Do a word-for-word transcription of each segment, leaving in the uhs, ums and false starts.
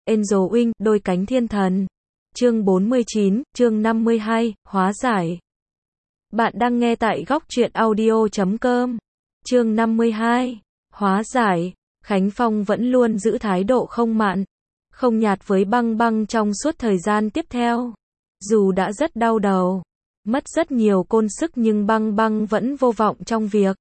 Angel Wing, đôi cánh thiên thần. Chương bốn mươi chín, chương năm mươi hai, hóa giải. Bạn đang nghe tại góc truyện audio chấm com. Chương năm mươi hai, hóa giải. Khánh Phong vẫn luôn giữ thái độ không mặn, không nhạt với Băng Băng trong suốt thời gian tiếp theo. Dù đã rất đau đầu, mất rất nhiều công sức nhưng Băng Băng vẫn vô vọng trong việc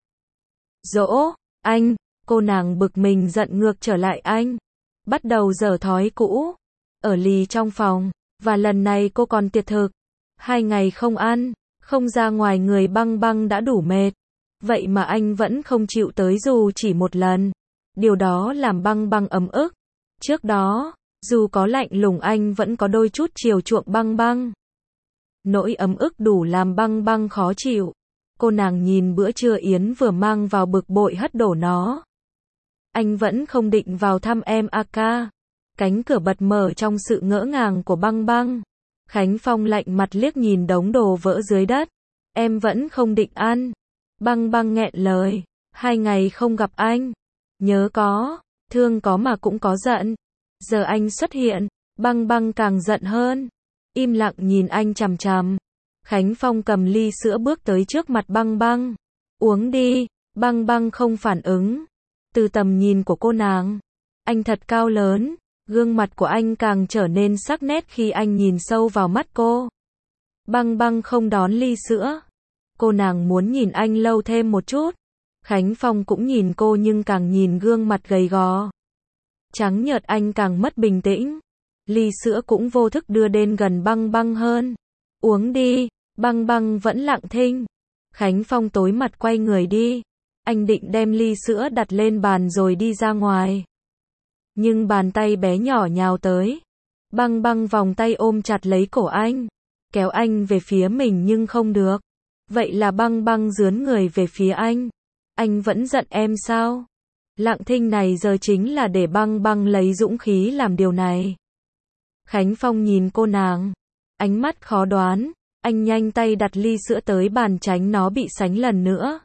dỗ anh. Cô nàng bực mình giận ngược trở lại anh, bắt đầu giở thói cũ, ở lì trong phòng, và lần này cô còn tiệt thực. Hai ngày không ăn, không ra ngoài người Băng Băng đã đủ mệt, vậy mà anh vẫn không chịu tới dù chỉ một lần. Điều đó làm Băng Băng ấm ức. Trước đó, dù có lạnh lùng anh vẫn có đôi chút chiều chuộng Băng Băng. Nỗi ấm ức đủ làm Băng Băng khó chịu. Cô nàng nhìn bữa trưa Yến vừa mang vào bực bội hất đổ nó. Anh vẫn không định vào thăm em a ca. Cánh cửa bật mở trong sự ngỡ ngàng của Băng Băng. Khánh Phong lạnh mặt liếc nhìn đống đồ vỡ dưới đất. Em vẫn không định ăn. Băng Băng nghẹn lời. Hai ngày không gặp anh. Nhớ có, thương có mà cũng có giận. Giờ anh xuất hiện, Băng Băng càng giận hơn. Im lặng nhìn anh chằm chằm. Khánh Phong cầm ly sữa bước tới trước mặt Băng Băng. Uống đi. Băng Băng không phản ứng. Từ tầm nhìn của cô nàng, anh thật cao lớn. Gương mặt của anh càng trở nên sắc nét khi anh nhìn sâu vào mắt cô. Băng Băng không đón ly sữa. Cô nàng muốn nhìn anh lâu thêm một chút. Khánh Phong cũng nhìn cô nhưng càng nhìn gương mặt gầy gò, trắng nhợt anh càng mất bình tĩnh. Ly sữa cũng vô thức đưa đến gần Băng Băng hơn. Uống đi. Băng Băng vẫn lặng thinh. Khánh Phong tối mặt quay người đi. Anh định đem ly sữa đặt lên bàn rồi đi ra ngoài. Nhưng bàn tay bé nhỏ nhào tới. Băng Băng vòng tay ôm chặt lấy cổ anh, kéo anh về phía mình nhưng không được. Vậy là Băng Băng dướn người về phía anh. Anh vẫn giận em sao? Lặng thinh này giờ chính là để Băng Băng lấy dũng khí làm điều này. Khánh Phong nhìn cô nàng, ánh mắt khó đoán. Anh nhanh tay đặt ly sữa tới bàn tránh nó bị sánh lần nữa.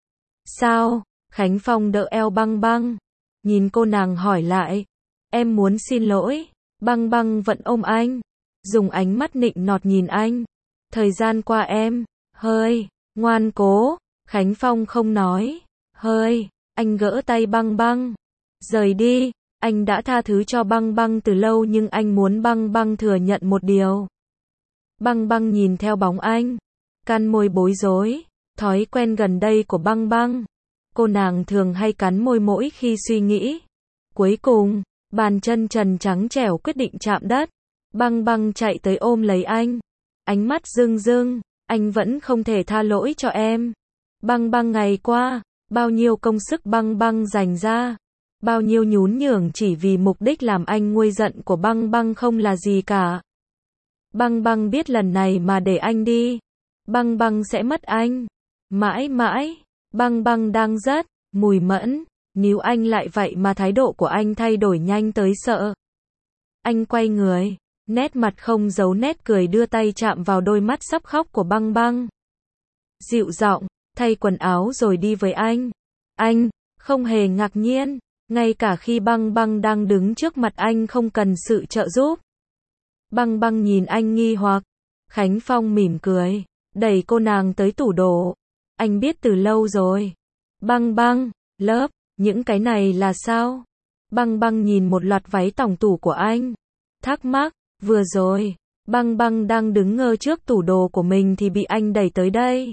Sao? Khánh Phong đỡ eo Băng Băng, nhìn cô nàng hỏi lại. Em muốn xin lỗi. Băng Băng vẫn ôm anh, dùng ánh mắt nịnh nọt nhìn anh. Thời gian qua em hơi ngoan cố. Khánh Phong không nói. Hơi. Anh gỡ tay Băng Băng, rời đi. Anh đã tha thứ cho Băng Băng từ lâu nhưng anh muốn Băng Băng thừa nhận một điều. Băng Băng nhìn theo bóng anh, cắn môi bối rối. Thói quen gần đây của Băng Băng, cô nàng thường hay cắn môi mỗi khi suy nghĩ. Cuối cùng, bàn chân trần trắng trẻo quyết định chạm đất. Băng Băng chạy tới ôm lấy anh, ánh mắt rưng rưng. Anh vẫn không thể tha lỗi cho em. Băng Băng ngày qua, bao nhiêu công sức Băng Băng dành ra, bao nhiêu nhún nhường chỉ vì mục đích làm anh nguôi giận của Băng Băng không là gì cả. Băng Băng biết lần này mà để anh đi, Băng Băng sẽ mất anh. Mãi mãi. Băng Băng đang rất mùi mẫn, níu anh lại vậy mà thái độ của anh thay đổi nhanh tới sợ. Anh quay người, nét mặt không giấu nét cười đưa tay chạm vào đôi mắt sắp khóc của Băng Băng. Dịu giọng, thay quần áo rồi đi với anh. Anh không hề ngạc nhiên, ngay cả khi Băng Băng đang đứng trước mặt anh không cần sự trợ giúp. Băng Băng nhìn anh nghi hoặc. Khánh Phong mỉm cười, đẩy cô nàng tới tủ đồ. Anh biết từ lâu rồi. Băng Băng, lớp, những cái này là sao? Băng Băng nhìn một loạt váy tòng tủ của anh, thắc mắc. Vừa rồi, Băng Băng đang đứng ngơ trước tủ đồ của mình thì bị anh đẩy tới đây.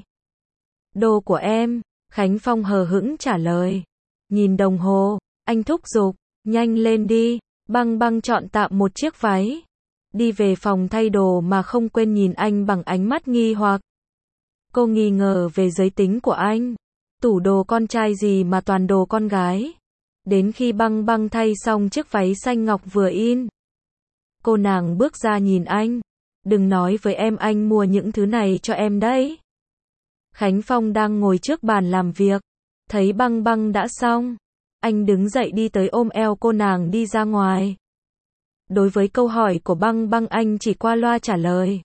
Đồ của em. Khánh Phong hờ hững trả lời. Nhìn đồng hồ, anh thúc giục, nhanh lên đi. Băng Băng chọn tạm một chiếc váy, đi về phòng thay đồ mà không quên nhìn anh bằng ánh mắt nghi hoặc. Cô nghi ngờ về giới tính của anh. Tủ đồ con trai gì mà toàn đồ con gái. Đến khi Băng Băng thay xong chiếc váy xanh ngọc vừa in, cô nàng bước ra nhìn anh. Đừng nói với em anh mua những thứ này cho em đấy. Khánh Phong đang ngồi trước bàn làm việc, thấy Băng Băng đã xong, anh đứng dậy đi tới ôm eo cô nàng đi ra ngoài. Đối với câu hỏi của Băng Băng anh chỉ qua loa trả lời.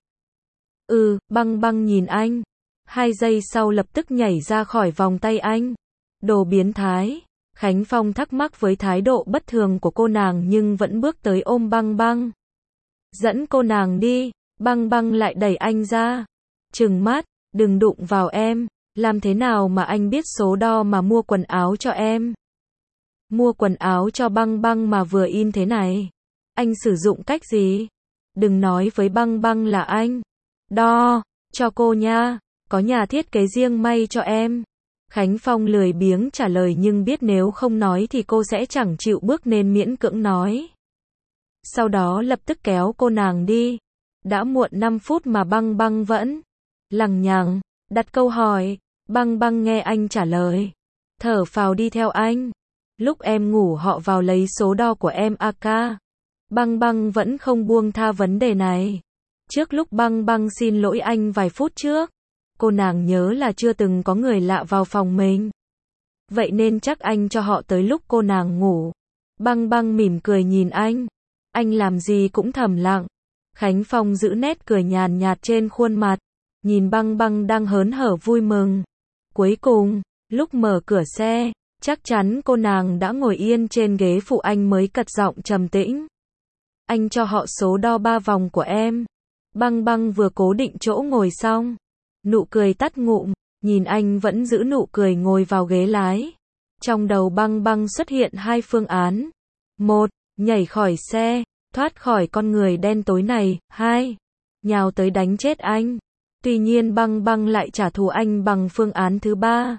Ừ. Băng Băng nhìn anh, hai giây sau lập tức nhảy ra khỏi vòng tay anh. Đồ biến thái. Khánh Phong thắc mắc với thái độ bất thường của cô nàng nhưng vẫn bước tới ôm Băng Băng. Dẫn cô nàng đi, Băng Băng lại đẩy anh ra. Trừng mắt, đừng đụng vào em, làm thế nào mà anh biết số đo mà mua quần áo cho em? Mua quần áo cho Băng Băng mà vừa in thế này. Anh sử dụng cách gì? Đừng nói với Băng Băng là anh đo cho cô nha, có nhà thiết kế riêng may cho em. Khánh Phong lười biếng trả lời nhưng biết nếu không nói thì cô sẽ chẳng chịu bước nên miễn cưỡng nói. Sau đó lập tức kéo cô nàng đi. Đã muộn năm phút mà Băng Băng vẫn lằng nhằng đặt câu hỏi. Băng Băng nghe anh trả lời, thở phào đi theo anh. Lúc em ngủ họ vào lấy số đo của em a ca. Băng Băng vẫn không buông tha vấn đề này. Trước lúc Băng Băng xin lỗi anh vài phút trước, cô nàng nhớ là chưa từng có người lạ vào phòng mình. Vậy nên chắc anh cho họ tới lúc cô nàng ngủ. Băng Băng mỉm cười nhìn anh. Anh làm gì cũng thầm lặng. Khánh Phong giữ nét cười nhàn nhạt trên khuôn mặt. Nhìn Băng Băng đang hớn hở vui mừng. Cuối cùng, lúc mở cửa xe, chắc chắn cô nàng đã ngồi yên trên ghế phụ anh mới cất giọng trầm tĩnh. Anh cho họ số đo ba vòng của em. Băng Băng vừa cố định chỗ ngồi xong. Nụ cười tắt ngụm, nhìn anh vẫn giữ nụ cười ngồi vào ghế lái. Trong đầu Băng Băng xuất hiện hai phương án. Một, nhảy khỏi xe, thoát khỏi con người đen tối này. Hai, nhào tới đánh chết anh. Tuy nhiên Băng Băng lại trả thù anh bằng phương án thứ ba.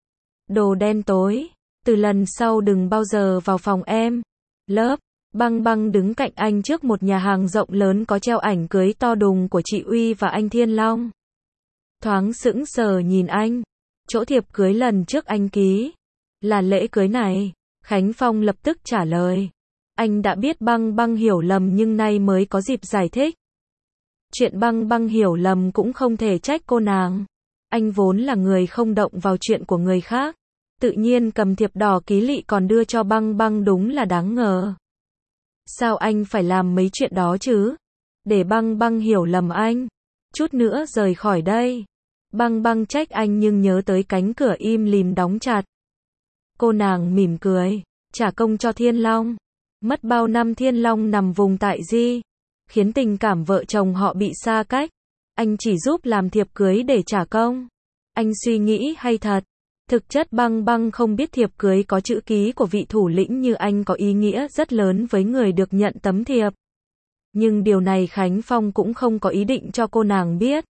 Đồ đen tối, từ lần sau đừng bao giờ vào phòng em. Lớp, Băng Băng đứng cạnh anh trước một nhà hàng rộng lớn có treo ảnh cưới to đùng của chị Uy và anh Thiên Long. Thoáng sững sờ nhìn anh. Chỗ thiệp cưới lần trước anh ký là lễ cưới này. Khánh Phong lập tức trả lời. Anh đã biết Băng Băng hiểu lầm nhưng nay mới có dịp giải thích. Chuyện Băng Băng hiểu lầm cũng không thể trách cô nàng. Anh vốn là người không động vào chuyện của người khác. Tự nhiên cầm thiệp đỏ ký lị còn đưa cho Băng Băng đúng là đáng ngờ. Sao anh phải làm mấy chuyện đó chứ? Để Băng Băng hiểu lầm anh. Chút nữa rời khỏi đây. Băng Băng trách anh nhưng nhớ tới cánh cửa im lìm đóng chặt. Cô nàng mỉm cười. Trả công cho Thiên Long. Mất bao năm Thiên Long nằm vùng tại Di. Khiến tình cảm vợ chồng họ bị xa cách. Anh chỉ giúp làm thiệp cưới để trả công. Anh suy nghĩ hay thật. Thực chất Băng Băng không biết thiệp cưới có chữ ký của vị thủ lĩnh như anh có ý nghĩa rất lớn với người được nhận tấm thiệp. Nhưng điều này Khánh Phong cũng không có ý định cho cô nàng biết.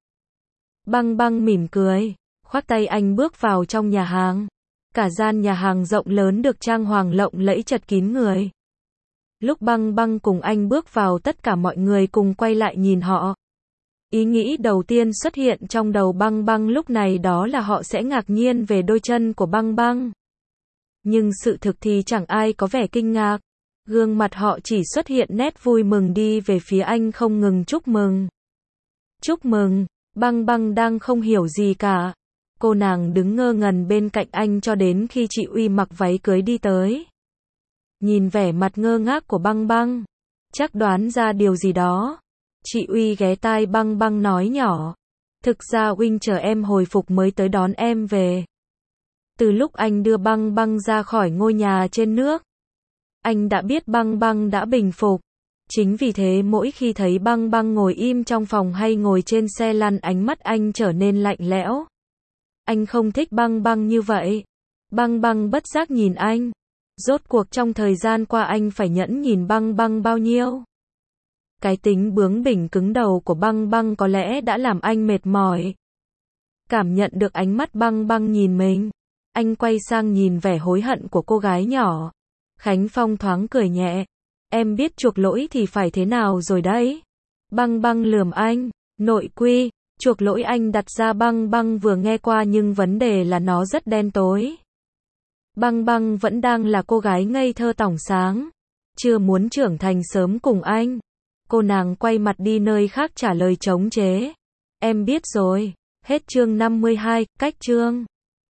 Băng Băng mỉm cười, khoác tay anh bước vào trong nhà hàng. Cả gian nhà hàng rộng lớn được trang hoàng lộng lẫy chật kín người. Lúc Băng Băng cùng anh bước vào tất cả mọi người cùng quay lại nhìn họ. Ý nghĩ đầu tiên xuất hiện trong đầu Băng Băng lúc này đó là họ sẽ ngạc nhiên về đôi chân của Băng Băng. Nhưng sự thực thì chẳng ai có vẻ kinh ngạc. Gương mặt họ chỉ xuất hiện nét vui mừng đi về phía anh không ngừng chúc mừng. Chúc mừng, Băng Băng đang không hiểu gì cả. Cô nàng đứng ngơ ngẩn bên cạnh anh cho đến khi chị Uy mặc váy cưới đi tới. Nhìn vẻ mặt ngơ ngác của Băng Băng, chắc đoán ra điều gì đó. Chị Uy ghé tai Băng Băng nói nhỏ. Thực ra Huynh chờ em hồi phục mới tới đón em về. Từ lúc anh đưa Băng Băng ra khỏi ngôi nhà trên nước, anh đã biết Băng Băng đã bình phục. Chính vì thế mỗi khi thấy Băng Băng ngồi im trong phòng hay ngồi trên xe lăn ánh mắt anh trở nên lạnh lẽo. Anh không thích Băng Băng như vậy. Băng Băng bất giác nhìn anh. Rốt cuộc trong thời gian qua anh phải nhẫn nhìn Băng Băng bao nhiêu? Cái tính bướng bỉnh cứng đầu của Băng Băng có lẽ đã làm anh mệt mỏi. Cảm nhận được ánh mắt Băng Băng nhìn mình, anh quay sang nhìn vẻ hối hận của cô gái nhỏ. Khánh Phong thoáng cười nhẹ. Em biết chuộc lỗi thì phải thế nào rồi đấy. Băng Băng lườm anh. Nội quy, chuộc lỗi anh đặt ra Băng Băng vừa nghe qua nhưng vấn đề là nó rất đen tối. Băng Băng vẫn đang là cô gái ngây thơ tỏng sáng. Chưa muốn trưởng thành sớm cùng anh. Cô nàng quay mặt đi nơi khác trả lời chống chế. Em biết rồi. Hết chương năm mươi hai, cách chương.